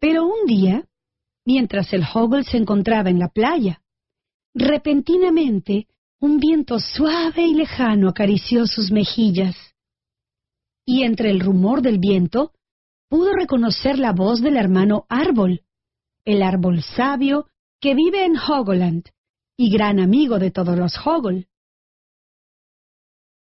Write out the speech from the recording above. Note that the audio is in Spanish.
Pero un día, mientras el Hoggle se encontraba en la playa, repentinamente un viento suave y lejano acarició sus mejillas. Y entre el rumor del viento, pudo reconocer la voz del hermano Árbol, el árbol sabio que vive en Hoggoland y gran amigo de todos los Hoggle.